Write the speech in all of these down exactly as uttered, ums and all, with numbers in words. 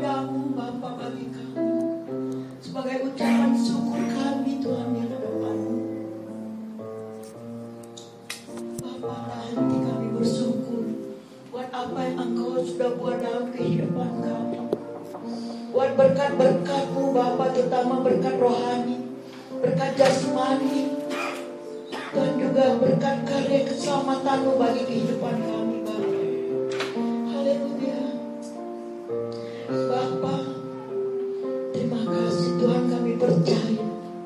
setiamu Bapa bagi kami. Sebagai ucapan syukur kami Tuhan di hadapan-Mu. Bapa, nanti kami bersyukur buat apa yang Engkau sudah buat dalam kehidupan kami. Buat berkat-berkat-Mu Bapa, terutama berkat rohani, berkat jasmani, dan juga berkat karya keselamatan-Mu bagi kehidupan kami Bapa. Haleluya. Bapa, terima kasih Tuhan, kami percaya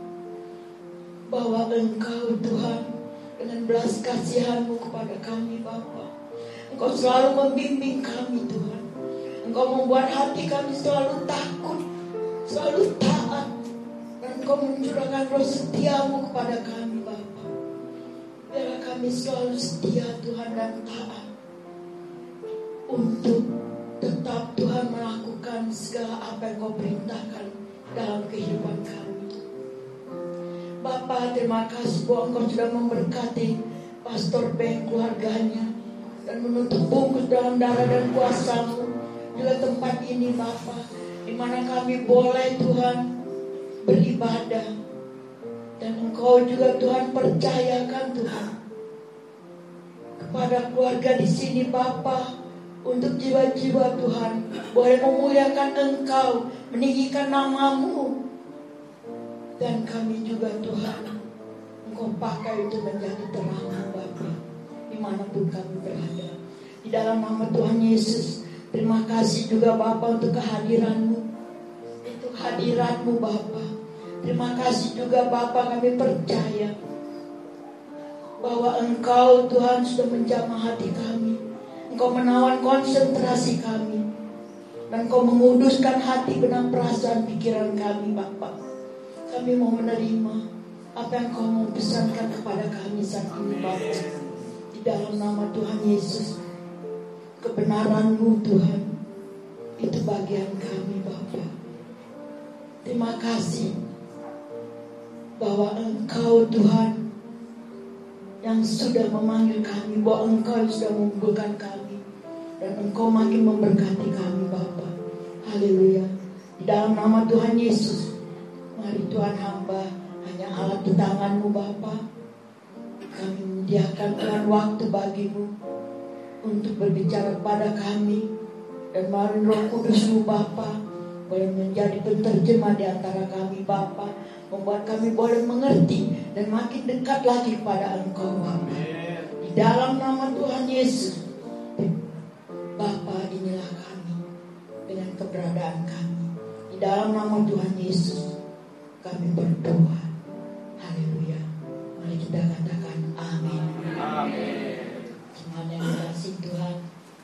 bahwa Engkau Tuhan dengan belas kasihan-Mu kepada kami Bapa, Engkau selalu membimbing kami Tuhan. Engkau membuat hati kami selalu takut, selalu taat, dan Engkau mencurahkan roh setia-Mu kepada kami Bapa. Biarlah kami selalu setia Tuhan dan taat untuk tetap Tuhan melakukan segala apa yang Kau perintahkan dalam kehidupan kami. Bapa, terima kasih bahwa Engkau sudah memberkati Pastor Ben, keluarganya, dan menutup bungkus dalam darah dan kuasa-Mu juga tempat ini Bapa, di mana kami boleh Tuhan beribadah. Dan Engkau juga Tuhan percayakan Tuhan kepada keluarga di sini Bapa, untuk jiwa-jiwa Tuhan boleh memuliakan Engkau, meninggikan nama-Mu. Dan kami juga Tuhan, Engkau pakai untuk menjadi terang Bapa dimanapun kami berada. Di dalam nama Tuhan Yesus, terima kasih juga Bapa untuk kehadiran-Mu, untuk hadirat-Mu Bapa. Terima kasih juga Bapa, kami percaya bahwa Engkau Tuhan sudah menjamah hati kami. Engkau menawan konsentrasi kami, dan Engkau menguduskan hati, benak, perasaan, pikiran kami Bapa. Kami mau menerima apa yang Kau mau pesankan kepada kami saat ini Bapa. Di dalam nama Tuhan Yesus, kebenaran-Mu Tuhan, itu bagian kami Bapa. Terima kasih bahwa Engkau Tuhan yang sudah memanggil kami, bahwa Engkau sudah mengumpulkan kami, dan Engkau makin memberkati kami Bapa. Haleluya. Di dalam nama Tuhan Yesus, mari Tuhan, hamba hanya alat di tangan-Mu Bapa. Kami menyediakan Tuhan waktu bagi-Mu untuk berbicara kepada kami, dan melalui Roh Kudus-Mu Bapa boleh menjadi penterjemah di antara kami Bapa, membuat kami boleh mengerti dan makin dekat lagi kepada Engkau Bapa. Di dalam nama Tuhan Yesus Bapa, inilah kami dengan keberadaan kami. Di dalam nama Tuhan Yesus kami berdoa. Haleluya. Mari kita katakan amin. Amin. Semuanya dikasih Tuhan,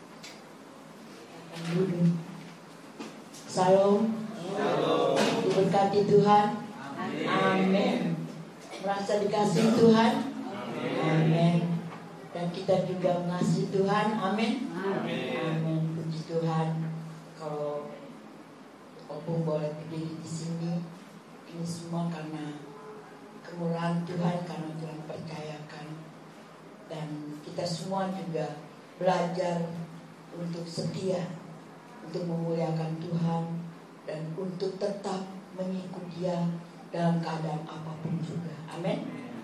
akan duduk. Salam. Salam. Diberkati Tuhan. Amin. Amin. Merasa dikasih Tuhan. Amin. Amin. Dan kita juga mengasihi Tuhan. Amin. Amin. Amin. Puji Tuhan. Kalau Opung boleh berdiri di sini, ini semua karena kemurahan Tuhan, karena Tuhan percayakan. Dan kita semua juga belajar untuk setia, untuk memuliakan Tuhan, dan untuk tetap mengikut Dia dalam keadaan apapun juga. Amin.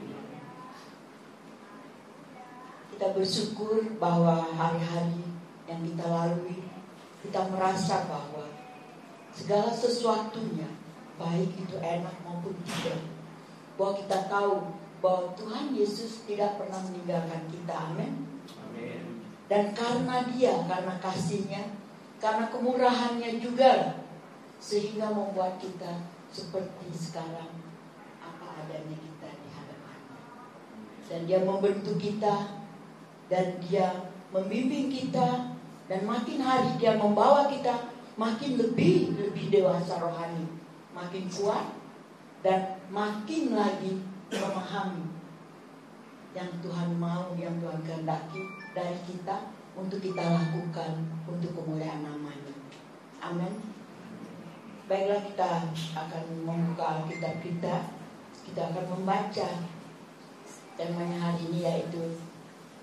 Kita bersyukur bahwa hari-hari yang kita lalui, kita merasa bahwa segala sesuatunya, baik itu enak maupun tidak, bahwa kita tahu bahwa Tuhan Yesus tidak pernah meninggalkan kita. Amin. Amin. Dan karena Dia, karena kasih-Nya, karena kemurahannya juga, sehingga membuat kita seperti sekarang, apa adanya kita di hadapan-Nya. Dan Dia membentuk kita, dan Dia membimbing kita, dan makin hari Dia membawa kita makin lebih lebih dewasa rohani, makin kuat, dan makin lagi memahami yang Tuhan mau, yang Tuhan kehendaki dari kita untuk kita lakukan untuk kemuliaan nama-Nya. Amin. Baiklah, kita akan membuka Alkitab kita. Kita akan membaca temanya hari ini, yaitu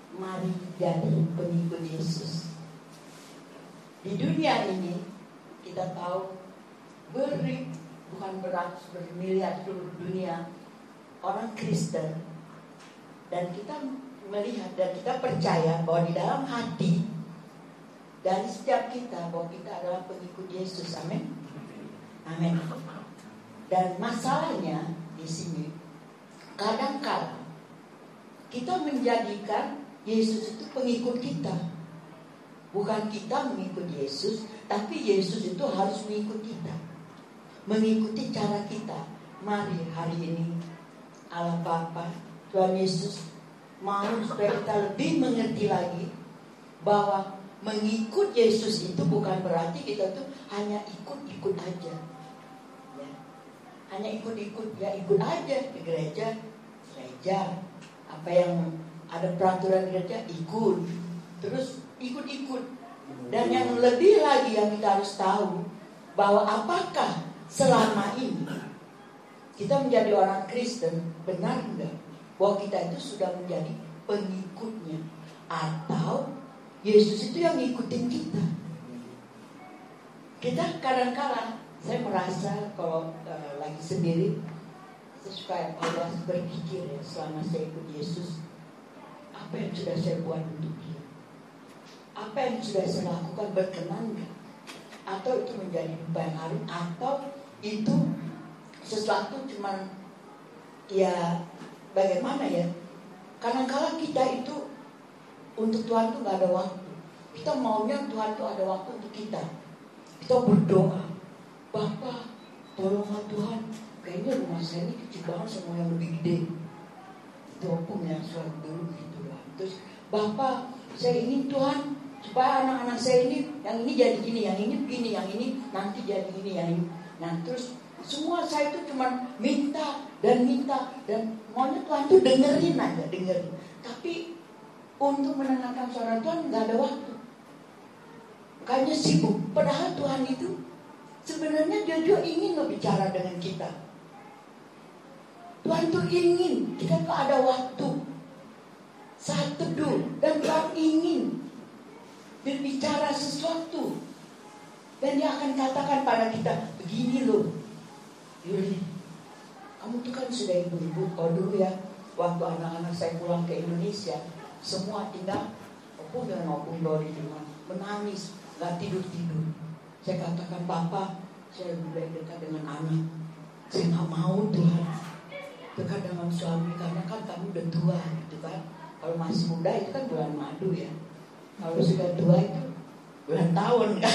mari jadi pengikut Yesus. Di dunia ini kita tahu beri bukan beratus bermiliar seluruh dunia orang Kristen, dan kita melihat dan kita percaya bahwa di dalam hati dari setiap kita bahwa kita adalah pengikut Yesus. Amin. Amin. Dan masalahnya di sini kadang-kala kita menjadikan Yesus itu pengikut kita. Bukan kita mengikut Yesus, tapi Yesus itu harus mengikut kita, mengikuti cara kita. Mari hari ini Allah Bapa, Tuhan Yesus mau supaya kita lebih mengerti lagi bahwa mengikut Yesus itu bukan berarti kita tuh hanya ikut-ikut aja ya. Hanya ikut-ikut, ya ikut aja di gereja, gereja apa yang ada peraturan gereja ikut, terus ikut-ikut. Dan yang lebih lagi yang kita harus tahu bahwa apakah selama ini kita menjadi orang Kristen, benar enggak bahwa kita itu sudah menjadi pengikutnya, atau Yesus itu yang ngikutin kita. Kita kadang-kadang, saya merasa kalau uh, lagi sendiri, saya suka Allah berpikir ya, selama saya ikut Yesus, apa yang sudah saya buat untuk dia? Apa yang sudah saya lakukan berkenan gak? Atau itu menjadi beban harum, atau itu sesuatu cuman ya bagaimana ya? Kadang-kadang kita itu untuk Tuhan tuh gak ada waktu. Kita maunya Tuhan tuh ada waktu untuk kita. Kita berdoa, Bapak tolonglah Tuhan, kayaknya rumah saya ini kecil banget sama yang lebih gede. Itu opung yang selalu dulu gitu lah. Terus Bapak, saya ingin Tuhan supaya anak-anak saya ini, yang ini jadi gini, yang ini begini, yang ini nanti jadi gini, yang ini. Nah terus semua saya itu cuma minta dan minta, dan maunya Tuhan tuh dengerin aja, dengerin. Tapi untuk mendengarkan suara Tuhan nggak ada waktu. Kayaknya sibuk. Padahal Tuhan itu sebenarnya dia juga ingin loh bicara dengan kita. Tuhan tuh ingin kita tuh ada waktu saat teduh, dan Tuhan ingin berbicara sesuatu, dan dia akan katakan pada kita, begini loh Yuli, kamu tuh kan sudah ibu-ibu. Kalau dulu ya, waktu anak-anak saya pulang ke Indonesia, semua tinggal opung dengan opung dori di rumah, menangis, gak tidur-tidur. Saya katakan, Papa, saya lebih baik dekat dengan anak. Saya gak mau Tuhan dekat dengan suami, karena kan kamu udah tua gitu kan. Kalau masih muda itu kan bulan madu ya. Kalau sudah tua itu bulan tahun kan.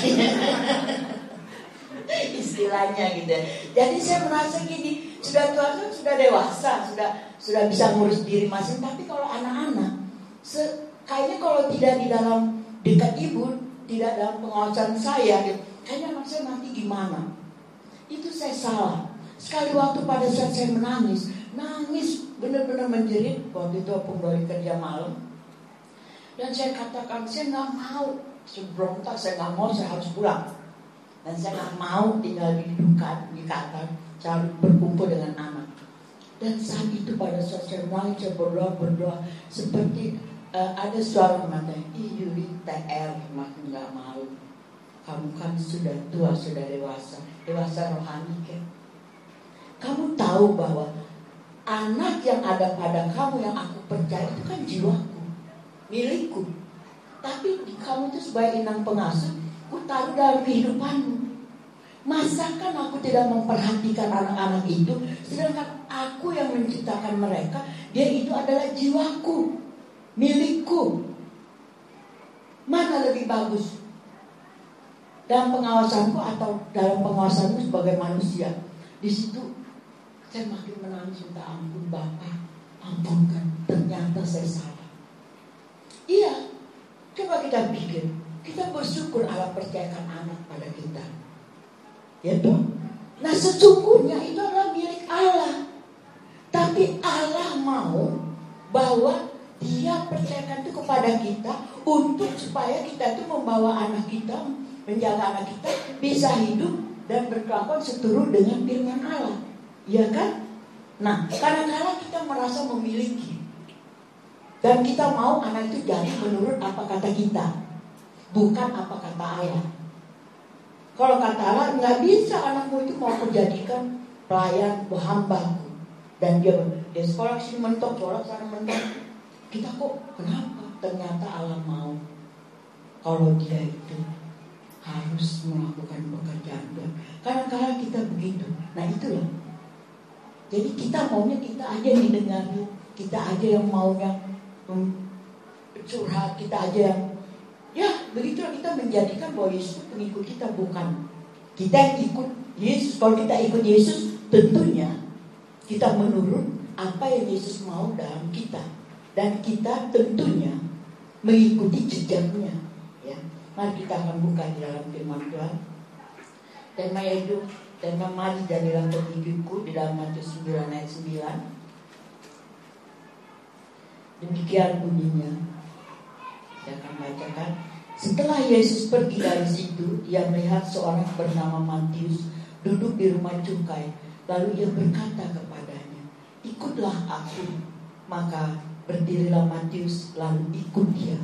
Istilahnya gitu. Jadi saya merasa gini, sudah tua kan sudah dewasa, sudah sudah bisa ngurus diri masing. Tapi kalau anak-anak, se- kayaknya kalau tidak di dalam dekat ibu, tidak dalam pengawasan saya, gitu, kayaknya anak saya nanti gimana? Itu saya salah. Sekali waktu pada saat saya menangis, nangis benar-benar menjerit. Waktu itu aku dari kerja malam, dan saya katakan saya nggak mau, sebrontak, saya nggak mau, saya harus pulang. Dan saya nggak mau tinggal di dukaan, di Qatar, saya harus berkumpul dengan anak. Dan saat itu pada saat saya menangis, saya berdoa berdoa seperti uh, ada suara mengatakan, ih Yuli T R makin nggak mau. Kamu kan sudah tua, sudah dewasa, dewasa rohani kan. Kamu tahu bahwa anak yang ada pada kamu yang aku percaya itu kan jiwaku, milikku. Tapi kamu itu sebagai inang pengasuh, aku taruh dalam kehidupanmu. Masakan aku tidak memperhatikan anak-anak itu, sedangkan aku yang menciptakan mereka, dia itu adalah jiwaku, milikku. Mana lebih bagus? Dalam pengawasanku atau dalam pengawasanmu sebagai manusia? Di situ saya makin menangis, minta ampun, Bapak, ampunkan, ternyata saya salah. Iya, coba kita pikir, kita bersyukur Allah percayakan anak pada kita, ya toh? Nah sesungguhnya itu adalah milik Allah, tapi Allah mau bahwa Dia percayakan itu kepada kita untuk supaya kita itu membawa anak kita, menjaga anak kita bisa hidup dan berkelakuan seturut dengan firman Allah. Iya kan? Nah, kadang-kadang kita merasa memiliki, dan kita mau anak itu jadi menurut apa kata kita, bukan apa kata Allah. Kalau kata Allah, nggak bisa anakmu itu mau kujadikan pelayan hambaku. Dan dia, dia sekolah sini mentok, sekolah sana mentok. Kita kok kenapa? Ternyata Allah mau kalau dia itu harus melakukan pekerjaan dia. Kadang-kadang kita begitu. Nah itulah. Jadi kita maunya kita aja yang didengari, kita aja yang maunya um, curhat, kita aja yang ya begitulah, kita menjadikan bahwa Yesus pengikut kita. Bukan kita yang ikut Yesus. Kalau kita ikut Yesus, tentunya kita menurut apa yang Yesus mau dalam kita, dan kita tentunya mengikuti jejaknya. Ya, mari kita akan buka di dalam firman Tuhan. Tema itu tema mari jadilah pengikutku di dalam Matius sembilan ayat sembilan. Demikian bunyinya. Saya akan bacakan. Setelah Yesus pergi dari situ, ia melihat seorang bernama Matius duduk di rumah cukai. Lalu ia berkata kepadanya, ikutlah aku. Maka berdirilah Matius lalu ikut dia.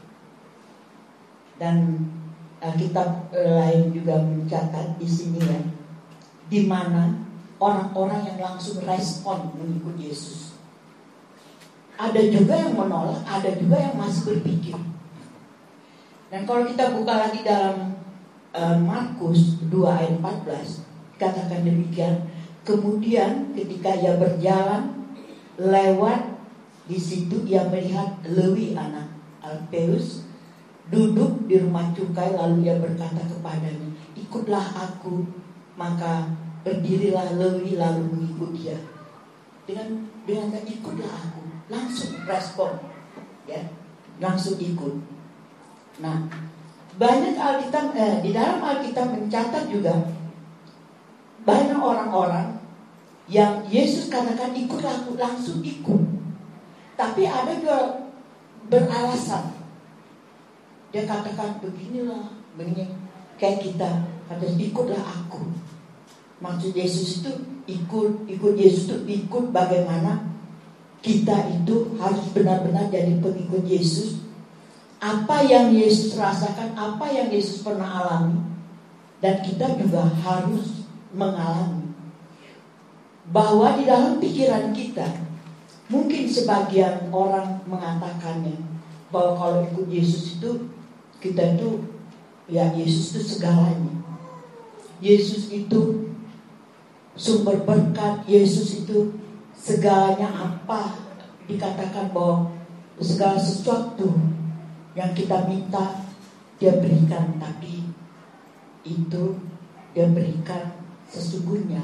Dan Alkitab lain juga mencatat di sini ya, di mana orang-orang yang langsung respon mengikut Yesus. Ada juga yang menolak, ada juga yang masih berpikir. Dan kalau kita buka lagi dalam uh, Markus dua ayat empat belas, katakan demikian. Kemudian ketika ia berjalan lewat di situ, ia melihat Lewi anak Alpeus duduk di rumah cukai. Lalu ia berkata kepadanya, ikutlah aku. Maka berdirilah Lewi lalu mengikut dia. Dengan dengan kata ikutlah aku, langsung respon, ya, langsung ikut. Nah, banyak Alkitab eh, di dalam Alkitab mencatat juga banyak orang-orang yang Yesus katakan ikutlah aku, langsung ikut. Tapi ada juga beralasan. Dia katakan beginilah, begini, kayak kita harus ikutlah aku. Maksud Yesus itu ikut, ikut Yesus itu ikut bagaimana kita itu harus benar-benar jadi pengikut Yesus. Apa yang Yesus rasakan, apa yang Yesus pernah alami, dan kita juga harus mengalami. Bahwa di dalam pikiran kita, mungkin sebagian orang mengatakannya bahwa kalau ikut Yesus itu kita itu, ya Yesus itu segalanya. Yesus itu sumber berkat, Yesus itu segalanya. Apa dikatakan bahwa segala sesuatu yang kita minta dia berikan, tapi itu dia berikan sesungguhnya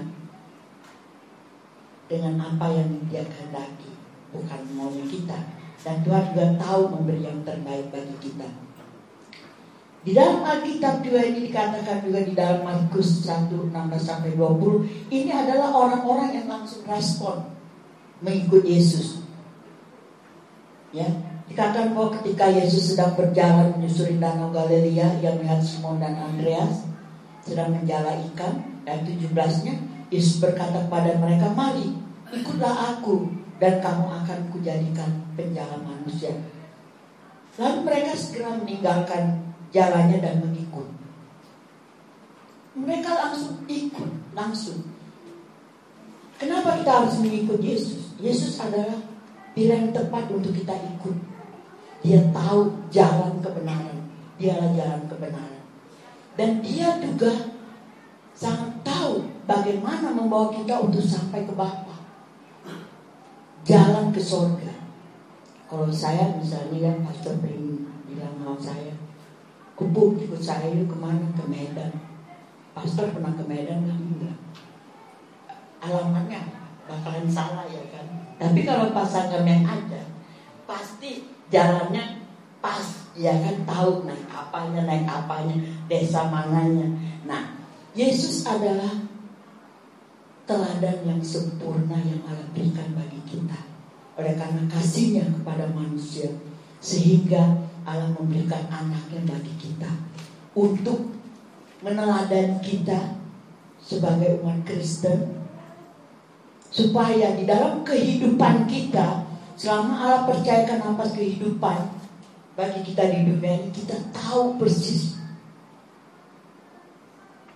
dengan apa yang dia kehendaki, bukan maunya kita. Dan Tuhan juga tahu memberi yang terbaik bagi kita. Di dalam Alkitab juga ini dikatakan juga di dalam Markus satu enam belas sampai dua puluh, ini adalah orang-orang yang langsung respon mengikut Yesus. Ya, dikatakan bahwa ketika Yesus sedang berjalan menyusuri danau Galilea, ia melihat Simon dan Andreas sedang menjala ikan. Dan tujuh belasnya, Yesus berkata kepada mereka, mari ikutlah aku dan kamu akan kujadikan penjala manusia. Lalu mereka segera meninggalkan jalannya dan mengikut. Mereka langsung ikut, langsung. Kenapa kita harus mengikut Yesus? Yesus adalah pilihan tepat untuk kita ikut. Dia tahu jalan kebenaran. Dialah jalan kebenaran. Dan dia juga sangat tahu bagaimana membawa kita untuk sampai ke Bapa. Jalan ke surga. Kalau saya misalnya, kan Pastor Prim bilang sama saya, Kupu ikut saya yuk kemana? Ke Medan. Pastor pernah ke Medan kan? Enggak. Alamatnya bakalan salah ya kan. Tapi kalau pasangan yang ada, pasti jalannya pas, ya kan, tahu naik apanya, naik apanya, desa mananya. Nah, Yesus adalah teladan yang sempurna yang Allah berikan bagi kita. Oleh karena kasihnya kepada manusia, sehingga Allah memberikan anaknya bagi kita untuk meneladani kita sebagai umat Kristen, supaya di dalam kehidupan kita, selama Allah percayakan apa kehidupan bagi kita di dunia ini, kita tahu persis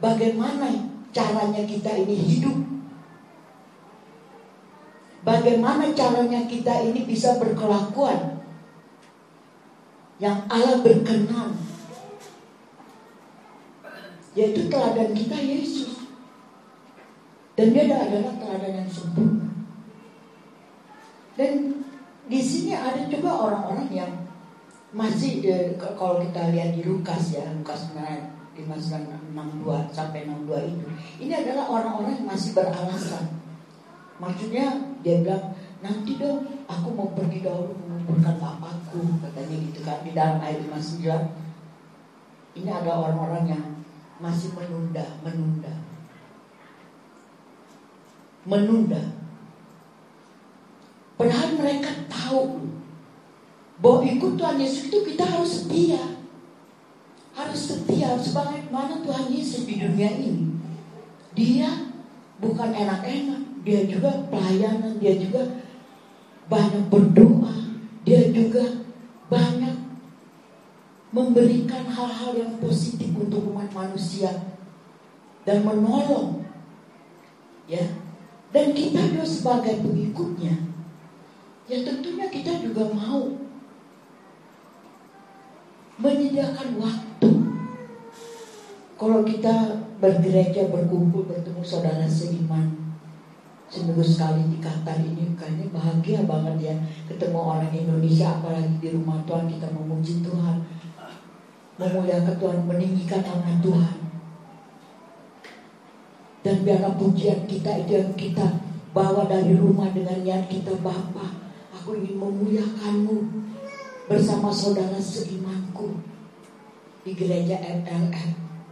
bagaimana caranya kita ini hidup. Bagaimana caranya kita ini bisa berkelakuan yang Allah berkenan. Yaitu teladan kita Yesus. Dan dia adalah teladan yang sempurna. Dan di sini ada juga orang-orang yang masih eh, kalau kita lihat di Lukas ya, Lukas lima enam puluh dua sampai enam puluh dua itu, ini adalah orang-orang yang masih beralasan. Maksudnya dia bilang, nanti dong aku mau pergi dahulu mengumpulkan bapakku, katanya gitu kan di dalam ayat lima puluh sembilan. Ini ada orang-orang yang masih menunda, menunda, menunda. Padahal mereka tahu bahwa ikut Tuhan Yesus itu kita harus setia, harus setia sebagaimana Tuhan Yesus di dunia ini. Dia bukan enak-enak, dia juga pelayanan, dia juga banyak berdoa, dia juga banyak memberikan hal-hal yang positif untuk umat manusia dan menolong, ya. Dan kita juga sebagai pengikutnya, ya tentunya kita juga mau menyediakan waktu. Kalau kita bergereja, berkumpul, bertemu saudara seiman seminggu sekali di Qatar ini, kayaknya bahagia banget ya ketemu orang Indonesia, apalagi di rumah Tuhan kita memuji Tuhan, memuliakan Tuhan, meninggikan nama Tuhan. Dan biarlah pujian kita itu yang kita bawa dari rumah dengan niat kita, Bapa, aku ingin memuliakanmu bersama saudara seimanku di gereja M L M.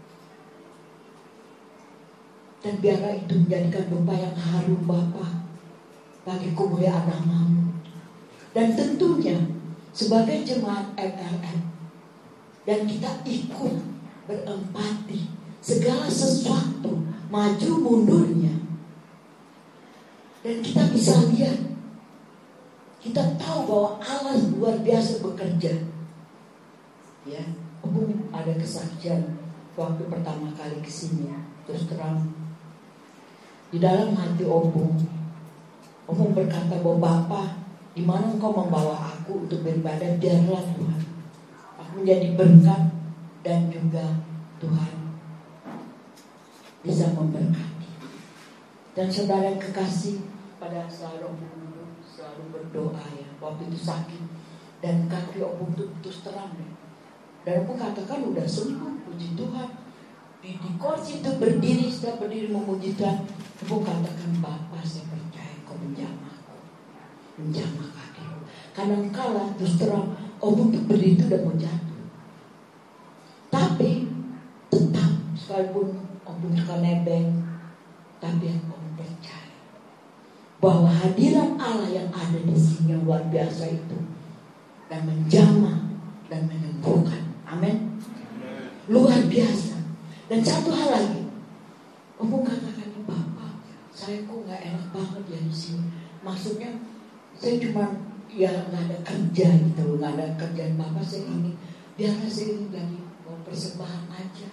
Dan biarlah itu menjadikan doa yang harum, Bapa, bagi kemuliaan nama-Mu. Dan tentunya sebagai jemaat M L M, dan kita ikut berempati segala sesuatu maju mundurnya. Dan kita bisa lihat, kita tahu bahwa Allah luar biasa bekerja. Ya, Om ada kesaksian waktu pertama kali kesini, terus terang di dalam hati Om, Om berkata bahwa Bapa, di mana Engkau membawa aku untuk beribadah, biarlah Tuhan aku menjadi berkat dan juga Tuhan bisa memberkati. Dan saudara yang kekasih, pada selalu Om selalu berdoa ya, waktu itu sakit dan kaki Om itu terus terang ya. Dan Om katakan udah sembuh, puji Tuhan. Di, di kursi itu berdiri, setelah berdiri memuji Tuhan, Om katakan, Bapak saya percaya Kau menjamahku, menjamah kakiku. Kadang kala terus terang Om untuk berdiri itu udah mau jatuh, tapi tetap sekalipun Om suka nebeng, tapi Om percaya bahwa hadirat Allah yang ada di sini yang luar biasa itu dan menjamah dan menyembuhkan. Amin. Luar biasa. Dan satu hal lagi, Om katakan, Bapak, saya kok nggak enak banget ya di sini. Maksudnya saya cuma ya nggak ada kerja gitu, nggak ada kerjaan. Bapak saya ini, biarlah saya ini jadi mau persembahan aja,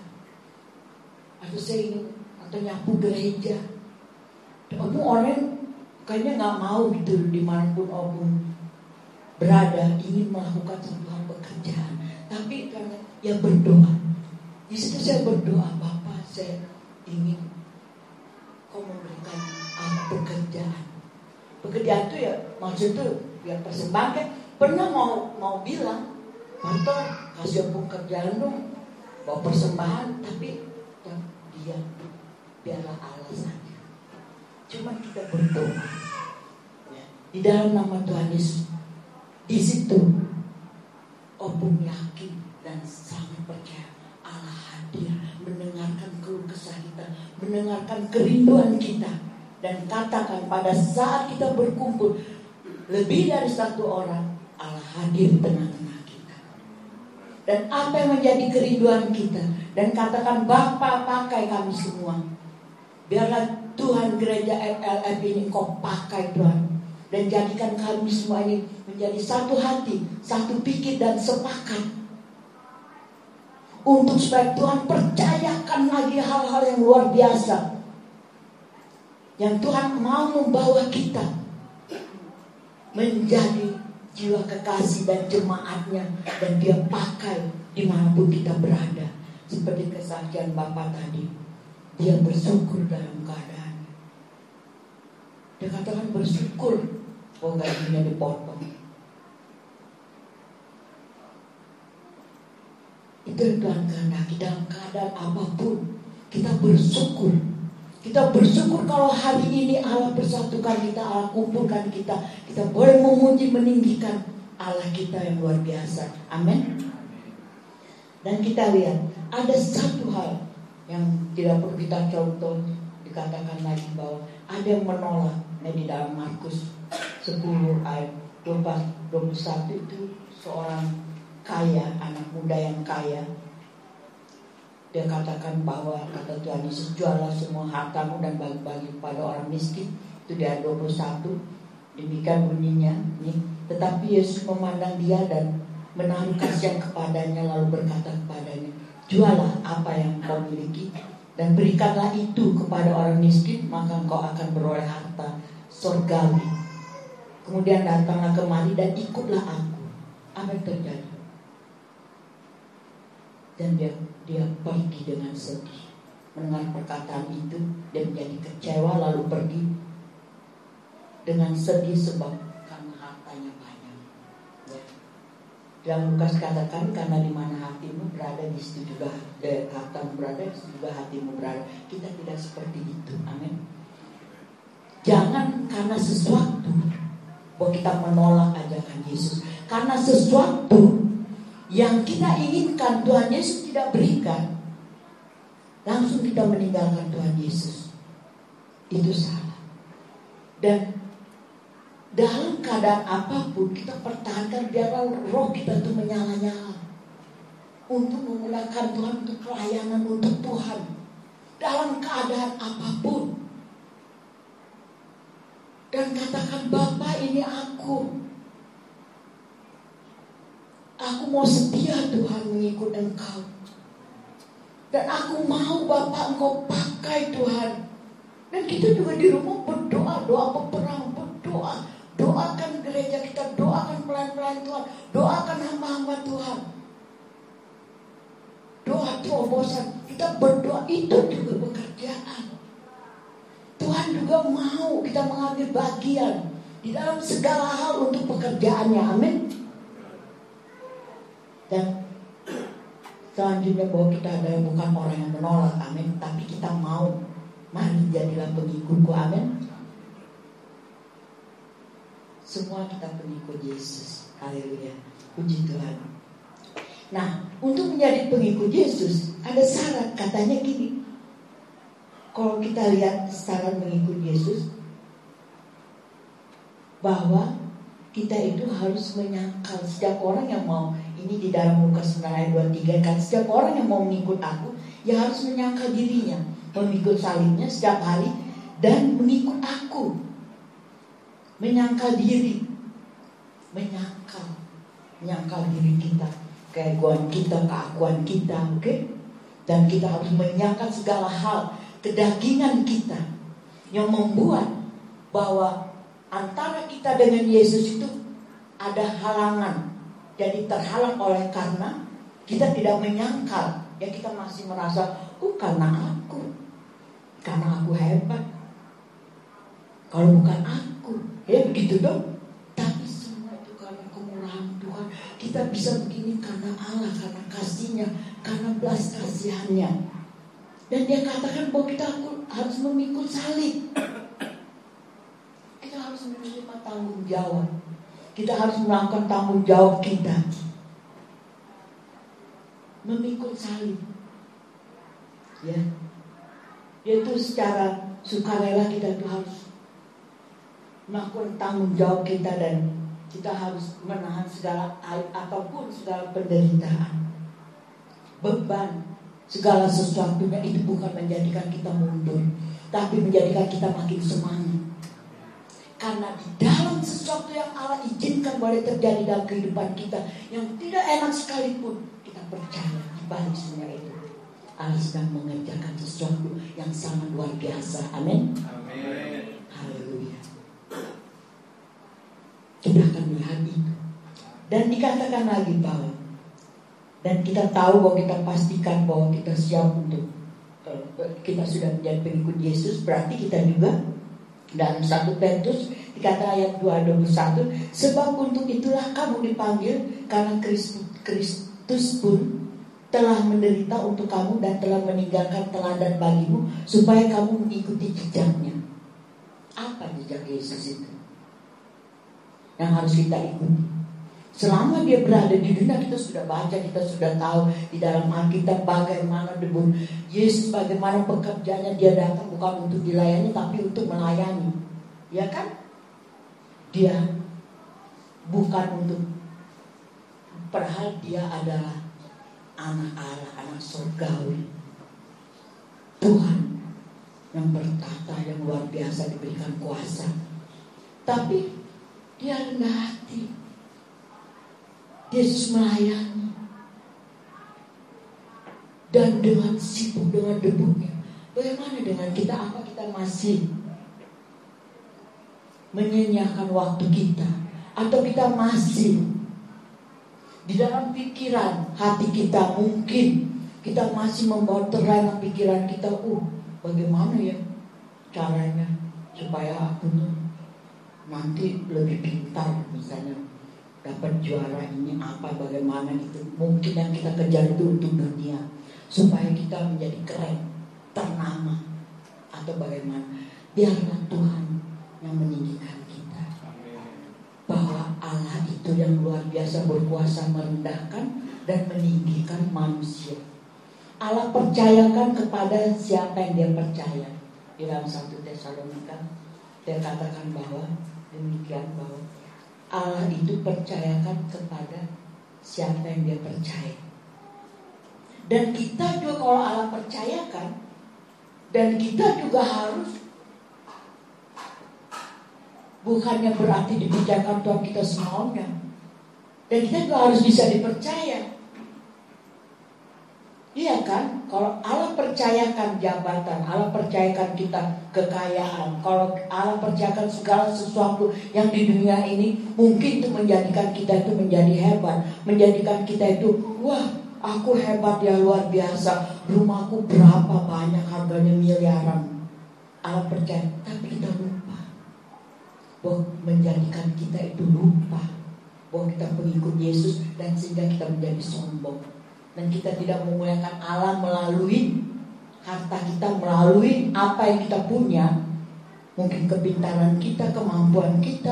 atau saya ingin atau nyapu gereja. Om orang kayaknya nggak mau gitu, dimanapun Om berada ingin melakukan satu hal pekerjaan, tapi karena ya berdoa. Di situ saya berdoa, Bapak saya ingin Kau memberikan aku pekerjaan. Pekerjaan itu ya maksud itu ya persembahan. Pernah mau mau bilang, Pastor kasih aku pekerjaan dong, bawa persembahan, tapi dia biarlah Allah saja. Cuma kita berdoa ya, di dalam nama Tuhan Yesus. Di situ Opung yakin dan sangat percaya Allah hadir, mendengarkan keluh kesah kita, mendengarkan kerinduan kita. Dan katakan pada saat kita berkumpul lebih dari satu orang, Allah hadir di tengah-tengah kita. Dan apa yang menjadi kerinduan kita, dan katakan, Bapa pakai kami semua. Biarlah Tuhan gereja M L M ini Kau pakai Tuhan, dan jadikan kami semua ini menjadi satu hati, satu pikir dan sepakat, untuk supaya Tuhan percayakan lagi hal-hal hal yang luar biasa yang Tuhan mau membawa kita menjadi jiwa kekasih dan jemaatnya, dan Dia pakai dimanapun kita berada. Seperti kesaksian Bapak tadi, dia bersyukur dalam keadaan. Dia katakan bersyukur bahwa gajinya dipotong. Itu Tuhan kehendaki dalam keadaan apapun kita bersyukur. Kita bersyukur kalau hari ini Allah persatukan kita, Allah kumpulkan kita. Kita boleh memuji, meninggikan Allah kita yang luar biasa. Amin. Dan kita lihat ada satu hal yang tidak perlu kita contoh, dikatakan lagi bahwa ada yang menolak. Nah, di dalam Markus sepuluh ayat dua puluh satu itu seorang kaya, anak muda yang kaya. Dia katakan bahwa, kata Tuhan Yesus, jualah semua hartamu dan bagi-bagi kepada orang miskin. Itu di ayat dua puluh satu. Demikian bunyinya nih. Tetapi Yesus memandang dia dan menaruh kasihan kepadanya, lalu berkata kepadanya, jualah apa yang kau miliki dan berikanlah itu kepada orang miskin, maka engkau akan beroleh harta surgawi. Kemudian datanglah kemari dan ikutlah aku. Apa yang terjadi? Dan dia, dia pergi dengan sedih. Mendengar perkataan itu, dia menjadi kecewa lalu pergi dengan sedih sebab karena hartanya banyak. Ya. Dalam Lukas katakan, karena di mana hatimu berada, di situ juga eh, hartamu berada, di situ juga hatimu berada. Kita tidak seperti itu. Amin. Jangan karena sesuatu bahwa kita menolak ajakan Yesus. Karena sesuatu yang kita inginkan Tuhan Yesus tidak berikan, langsung kita meninggalkan Tuhan Yesus. Itu salah. Dan dalam keadaan apapun kita pertahankan, biarlah roh kita itu menyala-nyala untuk menggunakan Tuhan, untuk pelayanan untuk Tuhan dalam keadaan apapun. Dan katakan, Bapa, ini aku. Aku mau setia Tuhan mengikut Engkau. Dan aku mau Bapa Engkau pakai Tuhan. Dan kita juga di rumah berdoa, doa peperang, berdoa. Doakan gereja kita, doakan pelayan-pelayan Tuhan, doakan hamba-hamba Tuhan. Doa terobosan, kita berdoa, itu juga pekerjaan. Tuhan juga mau kita mengambil bagian di dalam segala hal untuk pekerjaannya. Amin. Dan selanjutnya bahwa kita adalah bukan orang yang menolak, amin, tapi kita mau, mari jadilah pengikutku, amin. Semua kita pengikut Yesus, haleluya, puji Tuhan. Nah, untuk menjadi pengikut Yesus ada syarat, katanya gini. Kalau kita lihat syarat mengikut Yesus, bahwa kita itu harus menyangkal setiap orang yang mau. Ini di dalam Lukas sembilan ayat dua puluh tiga kan, setiap orang yang mau mengikut aku, ya harus menyangkal dirinya, memikul salibnya setiap hari dan mengikut aku. Menyangkal diri, menyangkal, menyangkal diri kita, keegoan kita, keakuan kita, oke? Okay? Dan kita harus menyangkal segala hal kedagingan kita yang membuat bahwa antara kita dengan Yesus itu ada halangan. Jadi terhalang oleh karena kita tidak menyangkal. Ya kita masih merasa, oh karena aku, karena aku hebat. Kalau bukan aku, ya begitu dong. Tapi semua itu karena kemurahan Tuhan. Kita bisa begini karena Allah, karena kasihnya, karena belas kasihannya. Dan dia katakan bahwa kita harus memikul salib. Kita harus menerima tanggung jawab. Kita harus melakukan tanggung jawab kita. Memikul salib. Ya. Yaitu secara sukarela kita itu harus melakukan tanggung jawab kita, dan kita harus menahan segala aib apapun, segala penderitaan, beban, segala sesuatunya. Itu bukan menjadikan kita mundur, tapi menjadikan kita makin semangat. Karena di dalam sesuatu yang Allah izinkan boleh terjadi dalam kehidupan kita, yang tidak enak sekalipun, kita percaya di balik semua itu Allah sedang mengerjakan sesuatu sangat luar biasa. Amin. Amin. Haleluya. Kita akan melihat itu. Dan dikatakan lagi bahwa, dan kita tahu bahwa kita pastikan bahwa kita siap untuk, kita sudah menjadi pengikut Yesus, berarti kita juga dalam satu Petrus dikata ayat dua dua puluh satu, sebab untuk itulah kamu dipanggil, karena Kristus, Kristus pun telah menderita untuk kamu dan telah meninggalkan teladan bagimu supaya kamu mengikuti jejaknya. Apa jejak Yesus itu yang harus kita ikuti? Selama dia berada di dunia, kita sudah baca, kita sudah tahu di dalam Alkitab bagaimana debur Yesus, bagaimana pekerjaannya. Dia datang bukan untuk dilayani, tapi untuk melayani. Ya kan? Dia bukan untuk, padahal dia adalah anak Allah, anak surgawi, Tuhan yang bertata, yang luar biasa, diberikan kuasa. Tapi dia rendah hati. Yesus melayani, dan dengan sibuk dengan debunya. Bagaimana dengan kita? Apa kita masih menyanyiakan waktu kita? Atau kita masih di dalam pikiran hati kita, mungkin kita masih membawa terlena pikiran kita, uh, bagaimana ya caranya supaya aku nanti lebih pintar, misalnya dapat juara ini apa, bagaimana gitu. Mungkin yang kita kejar itu untuk dunia, supaya kita menjadi keren, ternama, atau bagaimana. Biarlah Tuhan yang meninggikan kita. Bahwa Allah itu yang luar biasa berkuasa merendahkan dan meninggikan manusia. Allah percayakan kepada siapa yang dia percaya. Di dalam satu Tesalonika dia katakan bahwa demikian, bahwa Allah itu percayakan kepada siapa yang dia percaya. Dan kita juga kalau Allah percayakan, dan kita juga harus, bukannya berarti dipercayakan Tuhan kita semaunya, dan kita juga harus bisa dipercaya. Iya kan? Kalau Allah percayakan jabatan, Allah percayakan kita kekayaan, kalau Allah percayakan segala sesuatu yang di dunia ini, mungkin itu menjadikan kita itu menjadi hebat, menjadikan kita itu, wah, aku hebat ya, luar biasa, rumahku berapa banyak harganya, miliaran. Allah percaya, tapi kita lupa bahwa menjadikan kita itu lupa bahwa kita pengikut Yesus, dan sehingga kita menjadi sombong. Dan kita tidak memuliakan Allah melalui harta kita, melalui apa yang kita punya, mungkin kepintaran kita, kemampuan kita,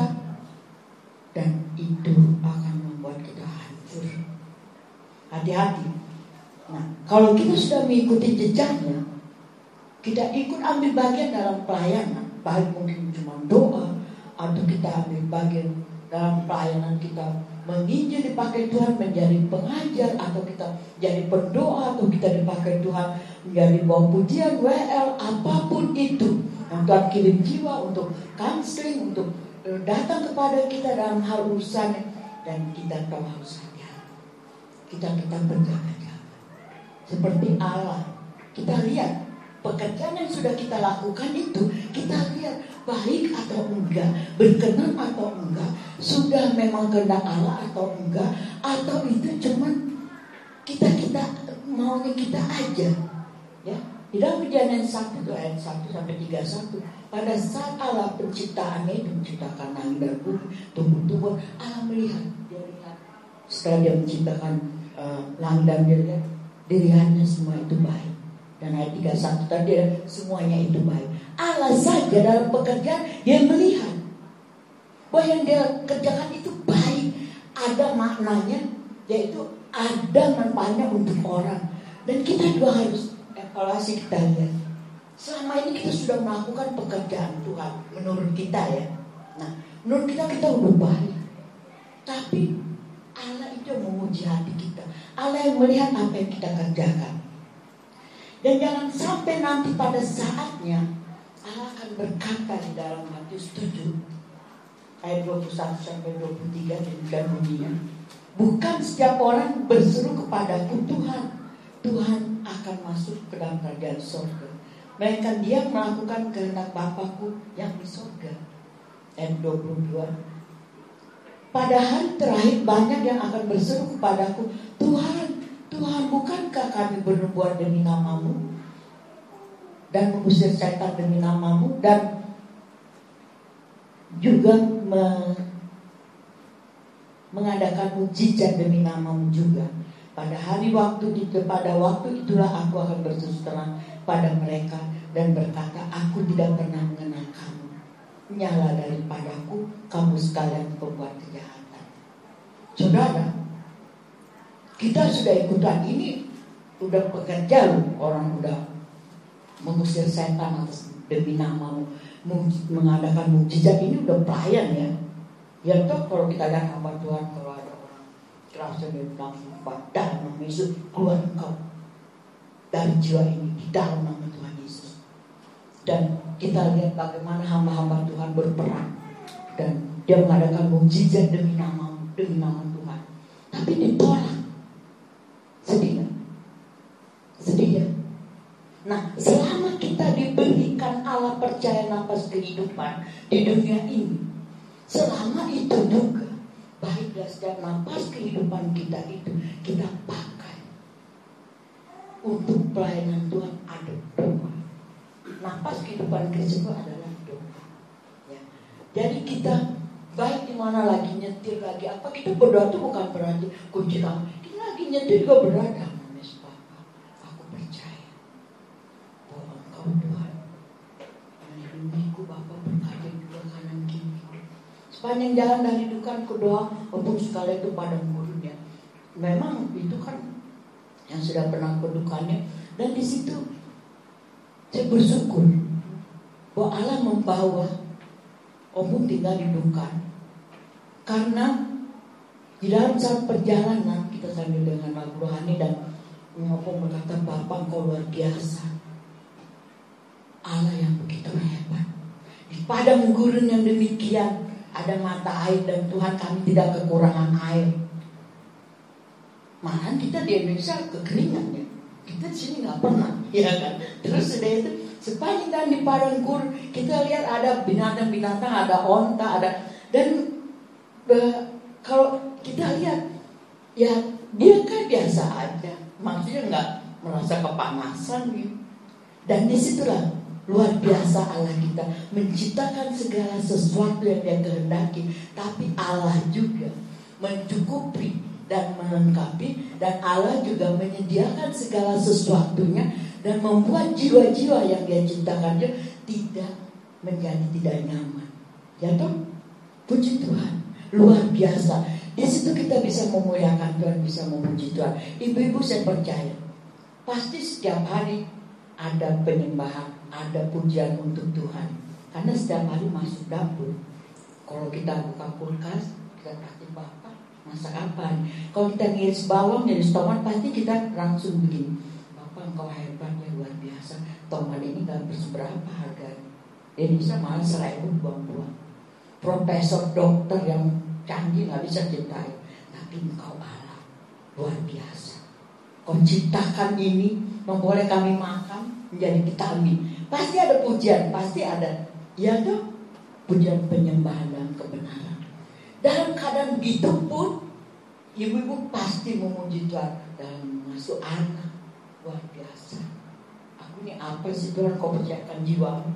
dan itu akan membuat kita hancur. Hati-hati. Nah, kalau kita sudah mengikuti jejaknya, kita ikut ambil bagian dalam pelayanan, baik mungkin cuma doa, atau kita ambil bagian dalam pelayanan kita menginjil, dipakai Tuhan menjadi pengajar, atau kita jadi pendoa, atau kita dipakai Tuhan menjadi bawa pujian, W L, apapun itu yang Tuhan kirim jiwa untuk counseling, untuk datang kepada kita dalam hal urusan, dan kita tahu harus hati-hati. Kita tetap berjaga-jaga seperti Allah. Kita lihat pekerjaan yang sudah kita lakukan itu, kita lihat baik atau enggak, berkenan atau enggak, sudah memang kehendak Allah atau enggak, atau itu cuman kita kita maunya kita aja. Ya, di dalam Kejadian satu ayat satu sampai tiga puluh satu, pada saat Allah penciptaannya itu menciptakan langit dan bumi, tumbuh-tumbuhan, Allah melihat, dia lihat setelah dia menciptakan uh, langit dan dia lihat, dilihatnya semua itu baik. Dan ayat tiga puluh satu tadi, semuanya itu baik. Allah saja dalam pekerjaan dia melihat bahwa yang dia kerjakan itu baik, ada maknanya, yaitu ada manfaatnya untuk orang. Dan kita juga harus evaluasi, kita lihat selama ini kita sudah melakukan pekerjaan Tuhan menurut kita ya. Nah, menurut kita kita udah baik, tapi Allah itu yang menguji hati kita. Allah yang melihat apa yang kita kerjakan. Dan jangan sampai nanti pada saatnya Allah akan berkata di dalam Matius tujuh ayat dua puluh satu sampai dua puluh tiga, demikian bunyinya, bukan setiap orang berseru kepadaku Tuhan, Tuhan, akan masuk ke dalam kerajaan surga, melainkan dia melakukan kehendak Bapakku yang di surga. Ayat dua puluh dua. Pada hari terakhir banyak yang akan berseru kepadaku, Tuhan, Tuhan, bukankah kami bernubuat demi namamu dan mengusir setan demi namamu dan juga me, mengadakan mujizat demi namamu juga. Pada hari waktu itu, pada waktu itulah aku akan berterus terang pada mereka dan berkata, aku tidak pernah mengenal kamu. Nyala daripadaku, kamu sekalian pembuat kejahatan. Saudara, kita sudah ikutan ini, udah pekerja loh, orang udah mengusir setan atas demi namamu, mengadakan mujizat, ini udah pelayan ya. Ya toh kalau kita lihat hamba Tuhan, kalau ada orang kerasa dia bilang dalam nama Yesus, keluar engkau dari jiwa ini di dalam nama Tuhan Yesus. Dan kita lihat bagaimana hamba-hamba Tuhan berperang dan dia mengadakan mujizat demi nama demi nama Tuhan, tapi ditolak. Sedih kan? Sedih ya. Nah, selama kita diberikan Allah percaya nafas kehidupan di dunia ini, selama itu juga baiklah setiap nafas kehidupan kita itu kita pakai untuk pelayanan Tuhan. Ada doa. Nafas kehidupan Kristus itu adalah doa. Ya. Jadi kita baik di mana lagi nyetir lagi apa, kita berdoa itu bukan berarti kunci kamu. Kita lagi nyetir juga berdoa dalam nama Yesus Bapa. Aku percaya bahwa Engkau Tuhan melindungiku Bapa, berkati juga kanan kiri. Sepanjang jalan dari dukan ke doa, walaupun sekali itu padang gurun ya. Memang itu kan yang sudah pernah ke dukannya. Dan di situ saya bersyukur bahwa Allah membawa Om tinggal di dukan. Karena di dalam saat perjalanan kita sambil dengan lagu rohani dan Om berkata, Bapak Engkau luar biasa, Allah yang begitu hebat. Di padang gurun yang demikian ada mata air dan Tuhan kami tidak kekurangan air. Malahan kita di Indonesia kekeringan ya. Kita di sini nggak pernah, ya kan? Terus sudah itu sepanjang di padang gurun kita lihat ada binatang-binatang, ada onta, ada dan uh, kalau kita lihat ya dia kan biasa aja, maksudnya nggak merasa kepanasan gitu. Dan disitulah luar biasa Allah kita menciptakan segala sesuatu yang Dia kehendaki, tapi Allah juga mencukupi dan melengkapi, dan Allah juga menyediakan segala sesuatunya dan membuat jiwa-jiwa yang Dia ciptakan dia tidak menjadi tidak nyaman. Ya toh? Puji Tuhan, luar biasa. Di situ kita bisa memuliakan Tuhan, bisa memuji Tuhan. Ibu-ibu saya percaya, pasti setiap hari ada penyembahan, ada pujian untuk Tuhan. Karena setiap hari masuk dapur. Kalau kita buka kulkas, kita pasti Bapak masak apa? Kalau kita ngiris bawang, ngiris tomat, pasti kita langsung begini, Bapak Engkau hebat ya, luar biasa. Tomat ini gak berseberapa harganya, dia bisa malah seribu buang-buang. Profesor dokter yang canggih gak bisa ciptain, tapi Engkau Allah luar biasa. Kau ciptakan ini, memboleh kami makan, menjadi vitamin. Pasti ada pujian, pasti ada, ya toh, pujian penyembahan dan kebenaran. Dalam keadaan begitu pun ibu-ibu pasti memuji Tuhan dalam mengasuh anak. Luar biasa. Aku ini apa sih Tuhan, kau percayakan jiwamu?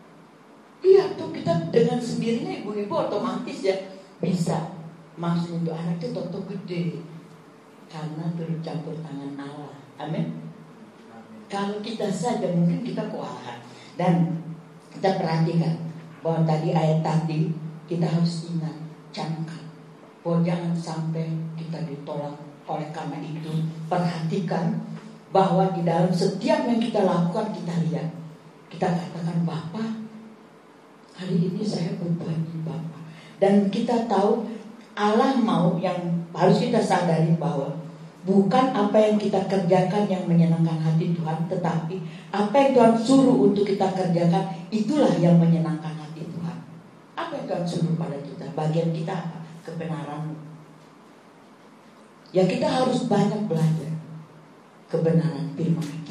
Iya tuh, kita dengan sendirinya ibu-ibu otomatis ya bisa masuk untuk anak itu toto gede, karena turut campur tangan Allah. Amin. Kalau kita saja mungkin kita kewalahan. Dan kita perhatikan bahwa tadi ayat tadi kita harus ingat, camkan, bahwa jangan sampai kita ditolak. Oleh karena itu perhatikan bahwa di dalam setiap yang kita lakukan, kita lihat, kita katakan Bapak, hari ini saya berbagi Bapak. Dan kita tahu Allah mau, yang harus kita sadari bahwa bukan apa yang kita kerjakan yang menyenangkan hati Tuhan, tetapi apa yang Tuhan suruh untuk kita kerjakan, itulah yang menyenangkan hati Tuhan. Apa yang Tuhan suruh pada kita? Bagian kita apa? Kebenaran. Ya kita harus banyak belajar kebenaran firman.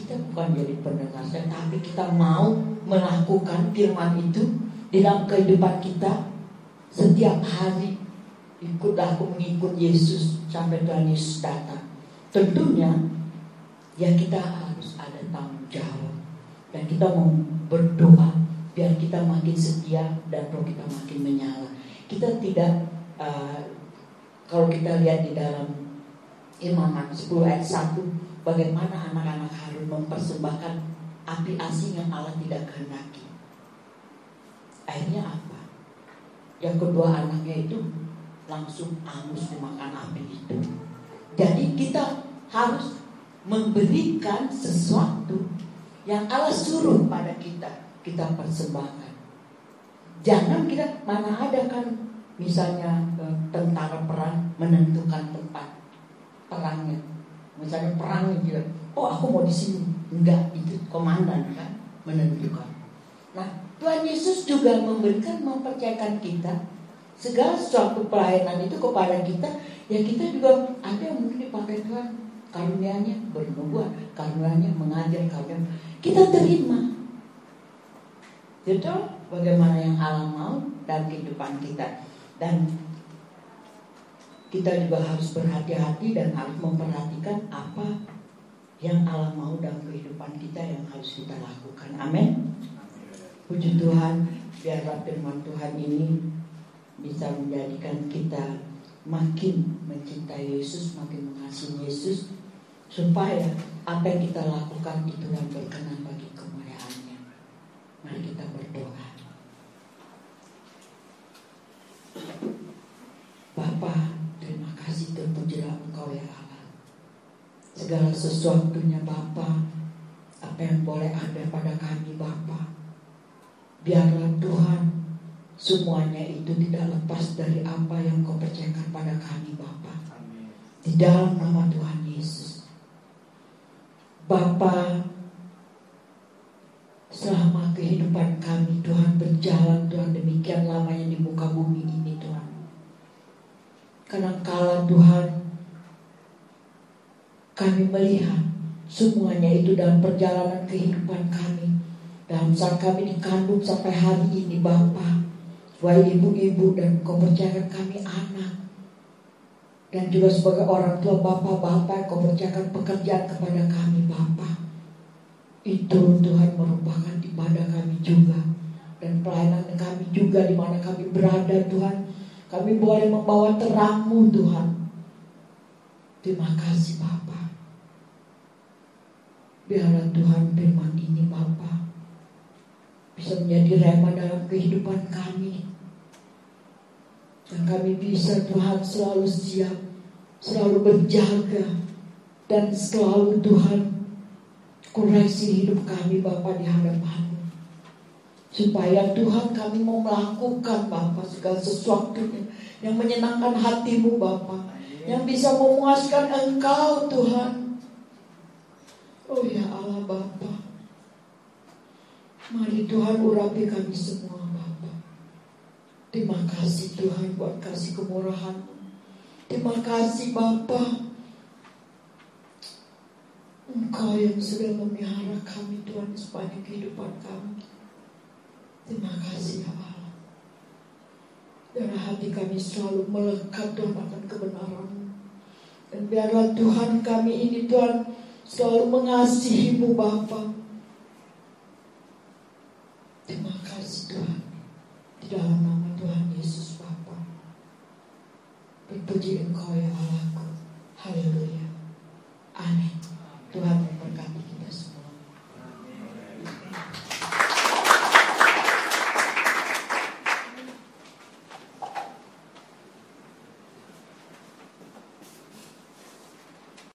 kita bukan jadi pendengar, tapi kita mau melakukan firman itu di dalam kehidupan kita setiap hari. Ikutlah aku mengikut Yesus sampai Tuhan Yesus datang. Tentunya ya kita harus ada tanggung jawab, dan kita mau berdoa biar kita makin setia dan roh kita makin menyala. Kita tidak uh, kalau kita lihat di dalam Imaman sepuluh ayat satu, bagaimana anak-anak Harun mempersembahkan api asing yang Allah tidak kehendaki. Akhirnya apa? Yang kedua anaknya itu langsung hangus dimakan api itu. Jadi kita harus memberikan sesuatu yang Allah suruh pada kita, kita persembahkan. Jangan kita, mana ada kan misalnya tentara perang menentukan tempat perangnya. Misalnya perang gitu, oh aku mau di sini. Enggak, itu komandan kan menentukan. Nah, Tuhan Yesus juga memberikan, mempercayakan kita segala sesuatu pelayanan itu kepada kita. Ya kita juga ada yang mungkin dipakai Tuhan, karunia-Nya bernubuat, karunia-Nya mengajar, karunia kita terima. Itu bagaimana yang Allah mau dalam kehidupan kita. Dan kita juga harus berhati-hati dan harus memperhatikan apa yang Allah mau dalam kehidupan kita yang harus kita lakukan. Amin. Puji Tuhan, biarlah firman Tuhan ini bisa menjadikan kita makin mencintai Yesus, makin mengasihi Yesus, supaya apa yang kita lakukan itu yang berkenan bagi kemuliaan-Nya. Mari kita berdoa. Bapa, terima kasih terpujilah Engkau ya Allah. Segala sesuatunya Bapa, apa yang boleh ada pada kami Bapa, biarlah Tuhan semuanya itu tidak lepas dari apa yang Kau percayakan pada kami Bapa. Di dalam nama Tuhan Yesus. Bapa, selama kehidupan kami Tuhan berjalan Tuhan demikian lamanya di muka bumi ini Tuhan, kadangkala Tuhan kami melihat semuanya itu dalam perjalanan kehidupan kami, dalam saat kami dikandung sampai hari ini Bapa, wahai ibu-ibu, dan Kau percayakan kami anak, dan juga sebagai orang tua Bapa-Bapa, Kau percayakan pekerjaan kepada kami Bapa. Itu Tuhan merupakan ibadah kami juga, dan pelayanan kami juga di mana kami berada Tuhan. Kami boleh membawa terang-Mu Tuhan. Terima kasih Bapa. Biarlah Tuhan firman ini Bapa bisa menjadi rema dalam kehidupan kami, dan kami bisa Tuhan selalu siap, selalu berjaga, dan selalu Tuhan koreksi hidup kami Bapa di hadapan-Mu, supaya Tuhan kami mau melakukan Bapa segala sesuatunya yang menyenangkan hati-Mu Bapa, yang bisa memuaskan Engkau Tuhan. Oh ya Allah Bapa, mari Tuhan urapi kami semua Bapa. Terima kasih Tuhan buat kasih kemurahan-Mu. Terima kasih Bapa, Engkau yang sudah memelihara kami Tuhan sepanjang kehidupan kami. Terima kasih ya Allah. Biarlah hati kami selalu melekat Tuhan akan kebenaran-Mu, dan biarlah Tuhan kami ini Tuhan selalu mengasihi-Mu Bapa. Terima kasih Tuhan. Di dalam nama Tuhan Yesus Bapa. Berpuji Engkau ya Allahku. Haleluya.